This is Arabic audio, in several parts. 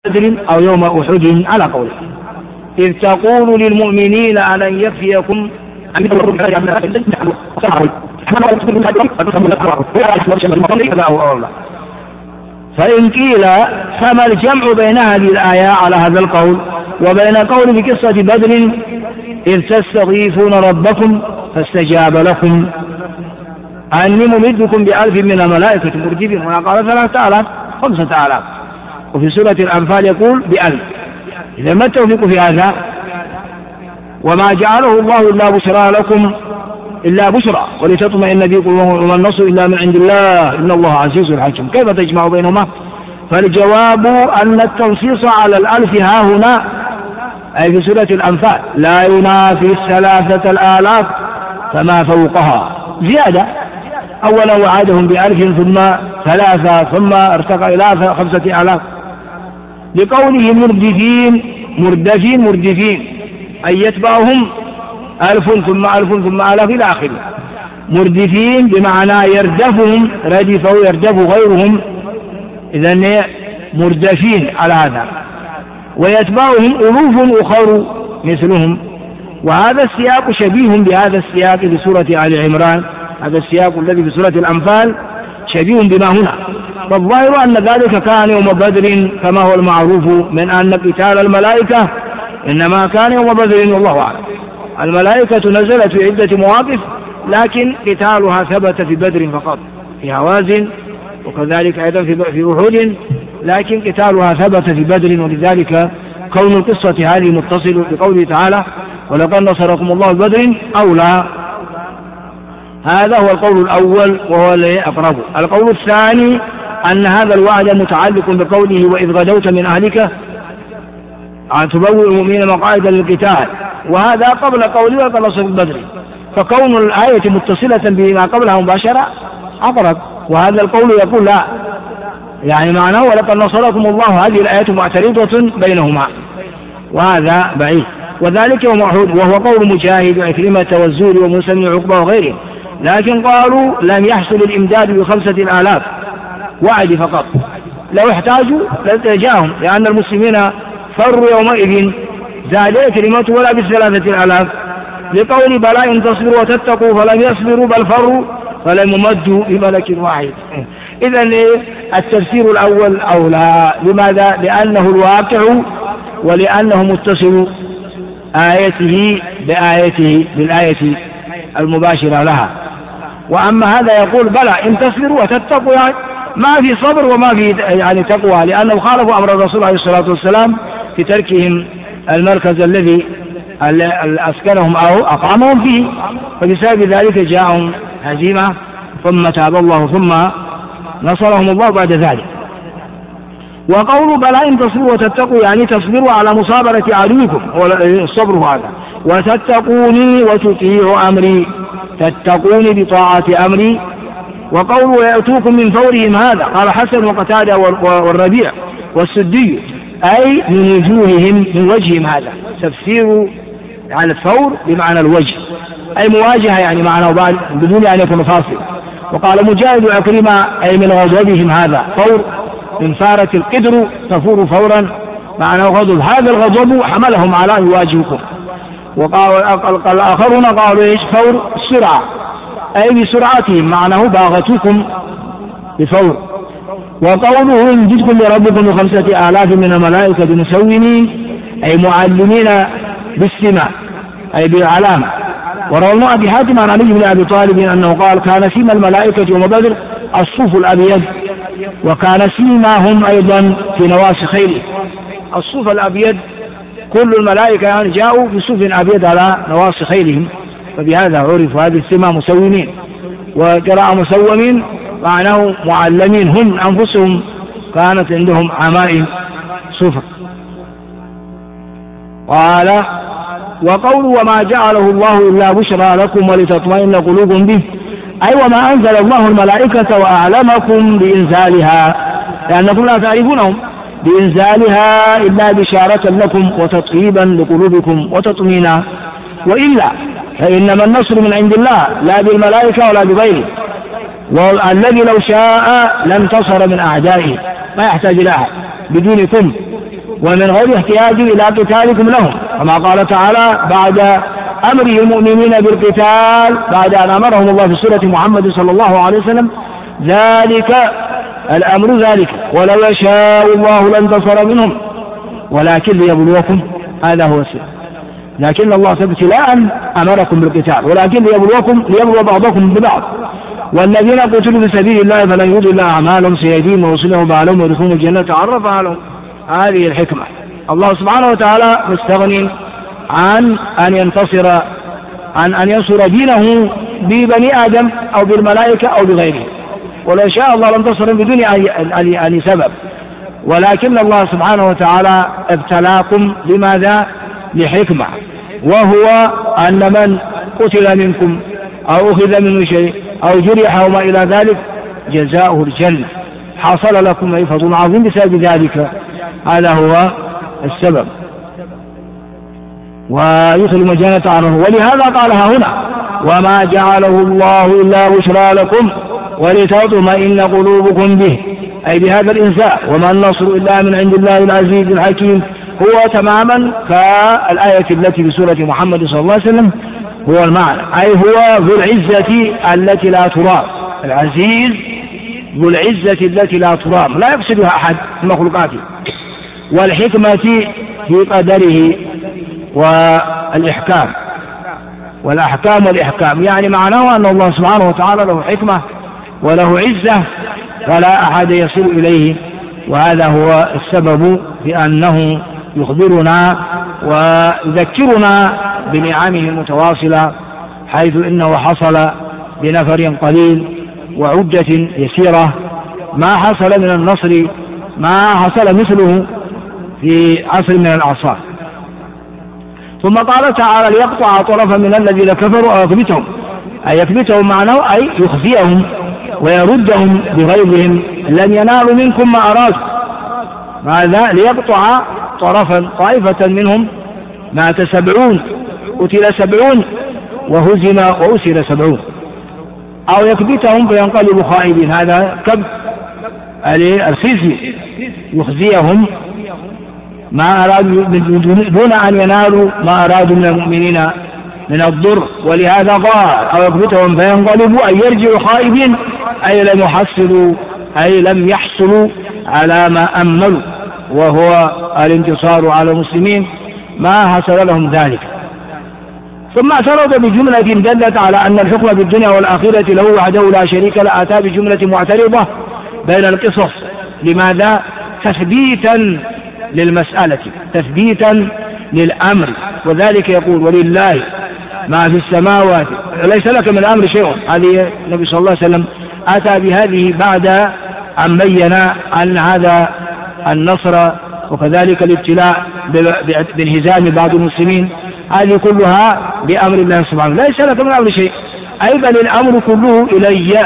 بدر أو يوم أحد على قوله. إذ تقول للمؤمنين ألن يكفيكم فإن قيل فما الجمع بين هذه الآية على هذا القول وبين قول في قصة بدر إذ تستضيفون ربكم فاستجاب لكم أني ممدكم ب1000 من الملائكة مردفين، هنا قال 3000 5000، وفي سورة الأنفال يقول ب1000. إذا ما التوفيق في هذا؟ وما جعله الله إلا بشرى لكم إلا بشرى ولتطمئن به قلوبكم وما النصر إلا من عند الله إن الله عزيز حكيم. كيف تجمع بينهما؟ فالجواب أن التنصيص على 1000 ها هنا أي في سورة الأنفال لا ينافي 3000 فما فوقها زيادة. أولا وعدهم ب1000 ثم 3 ثم ارتقى إلى 5000 لقوله مردفين أي يتبعهم 1000 ثم 1000 ثم 1000 إلى آخره. مردفين بمعنى يردفهم، ردفوا يردف غيرهم، إذن مردفين على هذا، ويتبعهم ألوف أخر مثلهم. وهذا السياق شبيه بهذا السياق في سورة آل عمران، هذا السياق الذي في سورة الأنفال شبيه بما هنا. والظاهر أن ذلك كان يوم بدر كما هو المعروف من أن قتال الملائكة إنما كان يوم بدر والله أعلم. الملائكة نزلت في عدة مواقف لكن قتالها ثبت في بدر فقط، في هوازن وكذلك أيضا في أحد، لكن قتالها ثبت في بدر. ولذلك كون القصة هذه متصل بقوله تعالى ولقد نصركم الله ببدر أولى. هذا هو القول الأول وهو الأقرب. القول الثاني أن هذا الوعد متعلق بقوله وإذ غدوت من أهلك أن تبوئ المؤمنين مقاعد للقتال، وهذا قبل قوله ولقد نصركم بدر، فكون الآية متصلة بما قبلها مباشرة أقرب. وهذا القول يقول لا، يعني معناه ولقد نصركم الله، هذه الآية معترضة بينهما، وهذا بعيد. وذلك يوم أحد، وهو قول مجاهد وعكرمة والزهري وموسى بن عقبة وغيره، لكن قالوا لم يحصل الإمداد ب5000 وعد فقط، لو احتاجوا لجاءهم، لأن المسلمين فروا يومئذ زاد كلمة ولا ب3000 لقول بلى إن تصبروا وتتقوا فلم يصبروا بل فروا فلم يمدوا بملك واحد. إذن التفسير الأول أولى. لماذا؟ لأنه الواقع ولأنه متصل آيته بالآية المباشرة لها. وأما هذا يقول بلى إن تصبروا وتتقوا، يعني ما في صبر وما في يعني تقوى، لأنه خالفوا أمر الرسول عليه الصلاة والسلام في تركهم المركز الذي أسكنهم أو أقامهم فيه، فبسبب ذلك جاءهم هزيمة ثم تاب الله ثم نصرهم الله بعد ذلك. وقول بلى إن تصبروا وتتقوا يعني تصبروا على مصابرة عدوكم، الصبر هذا، وتتقوني وتطيعوا أمري، تتقوني بطاعة أمري. وقولوا يأتوكم من فورهم، هذا قال حسن وقتادة والربيع والسدي، أي من وجوههم، من وجههم، هذا تفسير على الفور بمعنى الوجه، أي مواجهة يعني معنى بدون أن يكون فاصل. وقال مجاهد وعكرمة أي من غضبهم، هذا فور من فارة القدر تفور فورا معنى غضب، هذا الغضب حملهم على أن يواجهكم. وقال الآخرون قالوا إيش؟ فور السرعة، أي بسرعتهم معناه باغتكم بفور. وقوله يمددكم لربكم ب5000 من الملائكة مسومين أي معلمين بالسماء أي بالعلامة. وروى أبي حاتم عن علي بن أبي طالب أنه قال كان سيما الملائكة يوم بدر الصوف الأبيض، وكان سيماهم أيضا في نواصي خيله. الصوف الأبيض كل الملائكة يعني جاءوا بصوف أبيض على نواصي خيلهم، فبهذا عرف هذه السماء مسومين. وقراءة مسومين معناه معلمين، هم أنفسهم كانت عندهم عمائم صفر. قال وقول وما جعله الله إلا بشرى لكم ولتطمئن قلوبكم به، أي وما أنزل الله الملائكة وأعلمكم بإنزالها، لأنكم لا تعرفونهم، بإنزالها إلا بشارة لكم وتطيبا لقلوبكم وتطمينا، وإلا فإنما النصر من عند الله لا بالملائكة ولا بغيره، والذي لو شاء لانتصر من أعدائه، ما يحتاج إلى أحد بدونكم، ومن غير احتياج إلى قتالكم لهم، كما قال تعالى بعد أمر المؤمنين بالقتال بعد أن أمرهم الله في سورة محمد صلى الله عليه وسلم: ذلك الأمر ذلك ولو يشاء الله لانتصر منهم ولكن ليبلوكم. هذا هو السر، لكن الله ابتلاء أمركم بالقتال ولكن ليبلو بعضكم ببعض. والذين قتلوا في سبيل الله فلن يضل أعمالهم سيهديهم ويصلح بالهم ويدخلون الجنة عرفها لهم. هذه الحكمة. الله سبحانه وتعالى مستغني عن أن ينصر دينه ببني آدم أو بالملائكة أو بغيره، ولو شاء الله لانتصر بدون أي سبب، ولكن الله سبحانه وتعالى ابتلاكم لماذا؟ لحكمة، وهو أن من قتل منكم أو أخذ منه شيء أو جرح أو ما إلى ذلك جزاؤه الجنة، حصل لكم فضل عظيم بسبب ذلك. هذا هو السبب، ويدخل الجنة عنه. ولهذا قالها هنا: وما جعله الله إلا بشرى لكم ولتطمئن قلوبكم به، أي بهذا الإنزال. وما النصر إلا من عند الله العزيز الحكيم، هو تماما كالآية التي في سورة محمد صلى الله عليه وسلم هو المعنى، أي هو ذو العزة التي لا ترام، العزيز ذو العزة التي لا ترام لا يفسدها أحد من مخلوقاته، والحكمة في قدره والأحكام، يعني معناه أن الله سبحانه وتعالى له حكمة وله عزة ولا أحد يصل إليه. وهذا هو السبب في أنه يخبرنا ويذكرنا بنعمه المتواصلة، حيث إنه حصل بنفر قليل وعدة يسيرة ما حصل من النصر ما حصل مثله في عصر من الأعصار. ثم قال تعالى: ليقطع طرفا من الذين كفروا أو يكبتهم، أي يكبتهم معناه أي يخزيهم ويردهم بغيظهم، لن ينالوا منكم ما أرادوا. ماذا؟ ليقطع طرفا، طائفة منهم مات 70 قتل 70 وهزم وأسر 70، أو يكبتهم فينقلبوا خائبين. هذا كبت الخزي، يخزيهم ما أرادوا دون أن ينالوا ما أرادوا من المؤمنين من الضر. ولهذا قال: أو يكبتهم فينقلبوا أي يرجعوا خائبين، أي لم يحصلوا أي لم يحصلوا على ما أملوا، وهو الانتصار على المسلمين، ما حصل لهم ذلك. ثم اعترض بجملة دلت على أن الحكم في الدنيا والآخرة له وحده لا شريك له، أتى بجملة معترضة بين القصص. لماذا؟ تثبيتا للمسألة، تثبيتا للأمر. وذلك يقول: ولله ما في السماوات ليس لك من الأمر شيء. هذه النبي صلى الله عليه وسلم أتى بهذه بعد أن بين أن هذا النصر وكذلك الابتلاء بانهزام بعض المسلمين هذه كلها بأمر الله سبحانه، ليس لك من الأمر شيء، أي بل الأمر كله إلي،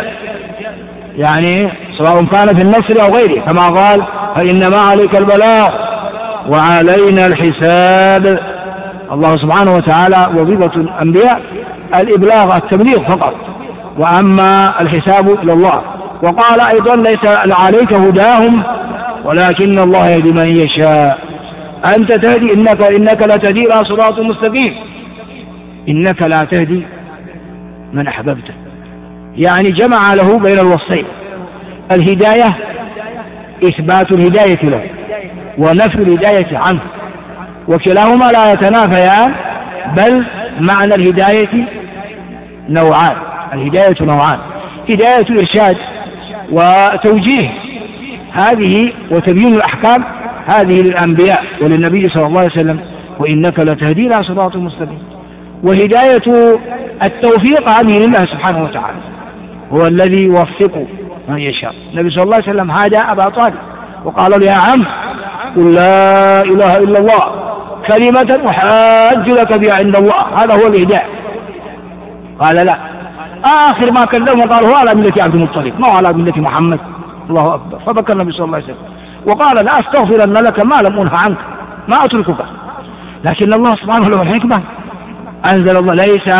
يعني سواء كان في النصر أو غيره، كما قال: فإنما عليك البلاغ وعلينا الحساب. الله سبحانه وتعالى وظيفة الأنبياء الإبلاغ التبليغ فقط، وأما الحساب إلى الله. وقال أيضا: ليس عليك هداهم ولكن الله يهدي من يشاء. أنت تهدي، إنك لا تهدي إلى صراط مستقيم، إنك لا تهدي من أحببته. يعني جمع له بين الوصفين: الهداية إثبات الهداية له ونفي الهداية عنه، وكلاهما لا يتنافيان، بل معنى الهداية نوعان. الهداية نوعان: هداية إرشاد وتوجيه هذه وتبيين الأحكام، هذه للأنبياء وللنبي صلى الله عليه وسلم، وإنك لتهدي إلى صراط مستقيم. وهداية التوفيق هذه لله سبحانه وتعالى، هو الذي يوفق من يشاء. النبي صلى الله عليه وسلم هدى أبا طالب وقال له: يا عم قل لا إله إلا الله كلمة أحاج لك بها عند الله. هذا هو الهداية. قال: لا. آخر ما كلمه قال: هو على ملة عبد المطلب، ما هو على ملة محمد. الله أكبر. فبكى النبي صلى الله عليه وسلم وقال: لا أستغفرن لك ما لم أنه عنك، ما أتركك. لكن الله سبحانه له الحكمة، أنزل الله: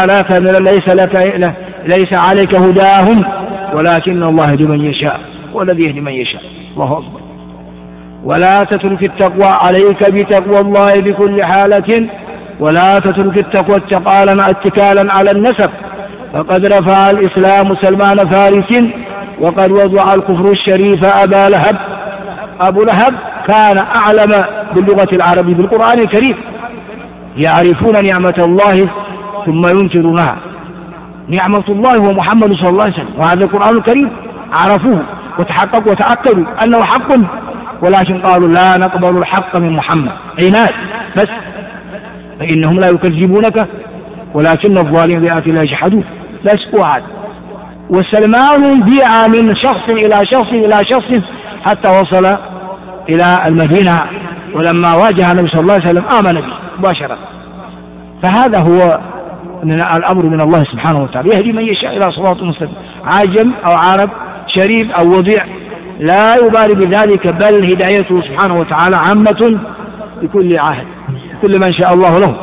ليس عليك هداهم ولكن الله يهدي من يشاء، والذي يهدي من يشاء. الله أكبر. ولا تترك التقوى، عليك بتقوى الله بكل حالة، ولا تترك التقوى اتكالا على النسب، فقد رفع الإسلام سلمان فارس، وقد وضع الكفر الشريف أبا لهب. أبو لهب كان أعلم باللغة العربية بالقرآن الكريم، يعرفون نعمة الله ثم ينكرونها. نعمة الله هو محمد صلى الله عليه وسلم، وهذا القرآن الكريم عرفوه وتحققوا وتأكدوا أنه حق، ولكن قالوا لا نقبل الحق من محمد، عناد بس، فإنهم لا يكذبونك ولكن الظالمين بآيات الله يجحدون. لا يسقوا عاد. وسلمان بيع من شخص إلى شخص إلى شخص حتى وصل إلى المدينة، ولما واجه النبي صلى الله عليه وسلم آمن به مباشرة. فهذا هو الأمر من الله سبحانه وتعالى، يهدي من يشاء إلى صراط مستقيم، عاجم أو عرب، شريف أو وضيع، لا يبالي بذلك، بل هدايته سبحانه وتعالى عامة بكل عهد، كل من شاء الله له.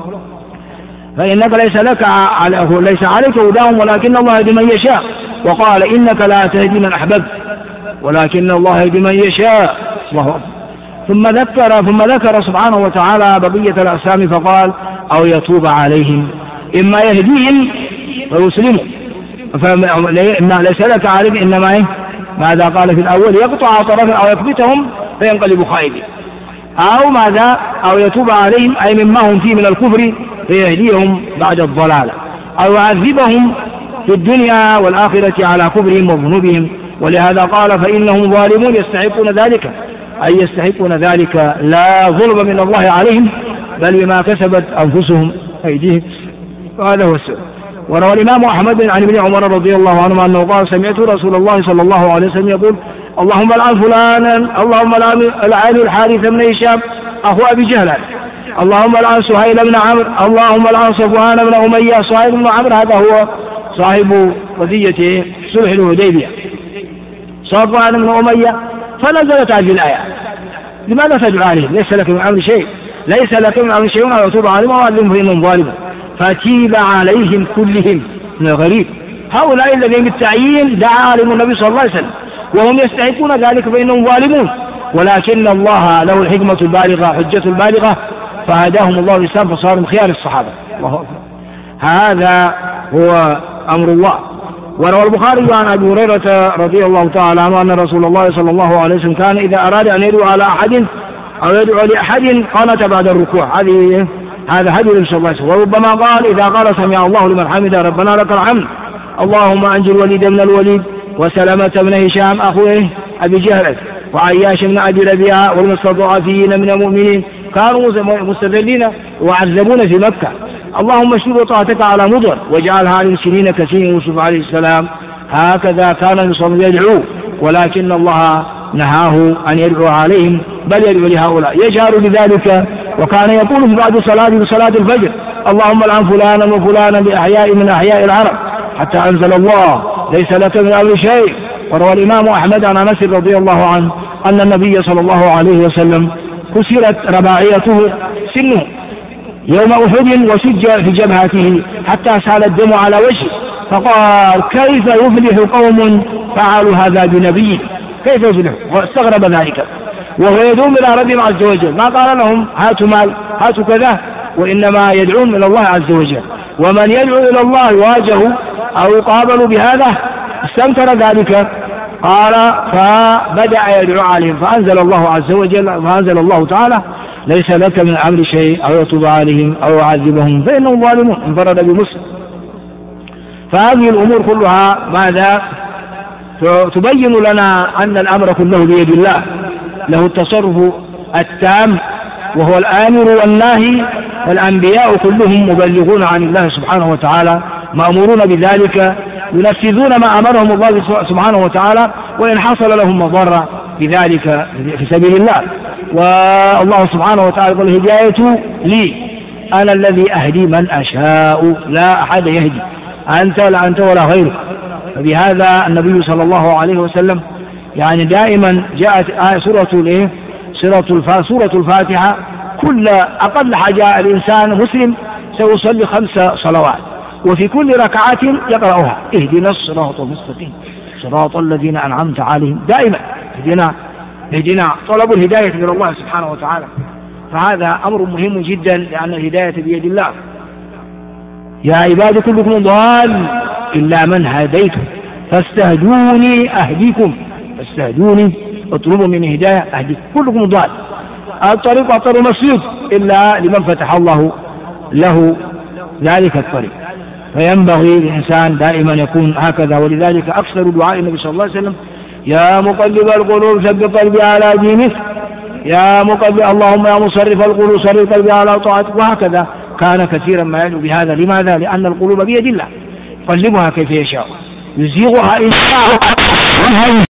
فإنك ليس عليك هداهم ولكن الله يهدي من يشاء، وقال إنك لا تهدي من أحببت ولكن الله يهدي من يشاء. الله. ثم ذكر سبحانه وتعالى بقية الأقسام فقال أو يتوب عليهم، إما يهديهم ويسلموا، ليس لك عليهم، إنما ماذا قال في الأول يقطع طرفا أو يكبتهم فينقلب خائبين، أو ماذا أو يتوب عليهم أي مما هم فيه من الكفر فيهديهم بعد الضلالة، أو يعذبهم في الدنيا والآخرة على كفرهم وذنوبهم. ولهذا قال فإنهم ظالمون يستحقون ذلك، أي يستحقون ذلك لا ظلم من الله عليهم بل بما كسبت أنفسهم أيديهم. وهذا هو السؤال. وروى الإمام أحمد عن ابن عمر رضي الله عنه أنه قال سمعت رسول الله صلى الله عليه وسلم يقول اللهم العن فلانا، اللهم العن الحارث بن هشام أخو أبي جهل، اللهم العن سهيل بن عمرو، اللهم العن صفوان بن أمية. سهيل بن عمرو هذا هو صاحب قضية صلح الحديبية، صفوان بن أمية. فنزلت هذه الآية لماذا تدعو عليهم؟ ليس لك من أمر شيء، ليس لك من أمر شيء أو يتوب عليهم وأعلمهم فإنهم ظالمون. فتيب عليهم كلهم. من الغريب هؤلاء الذين بالتعيين دعا عليهم النبي صلى الله عليه وسلم وهم يستحقون ذلك فإنهم ظالمون، ولكن الله له الحكمة البالغة حجة البالغة فهداهم الله الإسلام فصاروا من خيار الصحابة. الله أكبر. هذا هو أمر الله. وروى البخاري عن أبي هريرة رضي الله تعالى عنه أن رسول الله صلى الله عليه وسلم كان إذا أراد أن يدعو على أحد أو يدعو لأحد قنت بعد الركوع. هذا هدي النبي صلى الله عليه وسلم. وربما قال إذا قال سمع الله لمن حمده ربنا لك الحمد، اللهم أنجي الوليد بن الوليد وسلمة بن هشام أخوه أبي جهل وعياش بن أبي ربيعة والمستضعفين من المؤمنين كانوا مستذلين وعذبون في مكة، اللهم اشدد طاعتك على مضر واجعلها للمسلمين كثير. يوسف عليه السلام هكذا كان النبي يدعو، ولكن الله نهاه أن يدعو عليهم بل يدعو لهؤلاء يجهر بذلك. وكان يقول في بعد صلاة الفجر اللهم العن فلانا وفلانا بأحياء من أحياء العرب حتى أنزل الله ليس لك من أمر شيء. وروى الإمام أحمد عن أنس رضي الله عنه أن النبي صلى الله عليه وسلم كسرت رباعيته سنه يوم أحد وشج في جبهته حتى سال الدم على وجهه، فقال كيف يفلح قوم فعلوا هذا بنبي، كيف يفلح؟ واستغرب ذلك وهو يدعون إلى ربهم عز وجل، ما قال لهم هاتوا مال هاتوا كذا، وإنما يدعون إلى الله عز وجل. ومن يدعو إلى الله يواجه أو يقابل بهذا استنكر ذلك، قال فبدأ يدعو عليهم فأنزل الله عز وجل فأنزل الله تعالى ليس لك من أمر شيء أو يتوب عليهم أو يعذبهم فإنهم ظالمون. انفرد بمسلم. فهذه الأمور كلها ماذا تبين لنا أن الأمر كله بيد الله، له التصرف التام وهو الآمر والناهي، والأنبياء كلهم مبلغون عن الله سبحانه وتعالى مأمورون بذلك ينفذون ما أمرهم الله سبحانه وتعالى، وإن حصل لهم مضرة بذلك في سبيل الله. والله سبحانه وتعالى قال الهداية لي أنا الذي أهدي من أشاء لا أحد يهدي أنت لا أنت ولا غيرك. فبهذا النبي صلى الله عليه وسلم يعني دائما جاءت سورة الفاتحة كل أقل حاجة الإنسان مسلم سيصلي 5 صلوات وفي كل ركعة يقرأها اهدنا الصراط المستقيم صراط الذين أنعمت عليهم، دائما اهدنا اهدنا، طلب الهداية من الله سبحانه وتعالى، فهذا أمر مهم جدا لأن الهداية بيد الله. يا عبادي كلكم ضال إلا من هديته فاستهدوني أهديكم، فاستهدوني اطلبوا من هداية أهديكم، كلكم ضال، الطريق أطر مسدود إلا لمن فتح الله له ذلك الطريق. فينبغي للإنسان دائما يكون هكذا، ولذلك أكثر دعاء النبي صلى الله عليه وسلم يا مقلب القلوب ثبت قلبي على دينك، يا مقلب اللهم يا مصرف القلوب صرف قلبي على طاعتك، وهكذا كان كثيرا ما يدعو بهذا. لماذا؟ لأن القلوب بيد الله يقلبها كيف يشاء، يزيغها إن شاء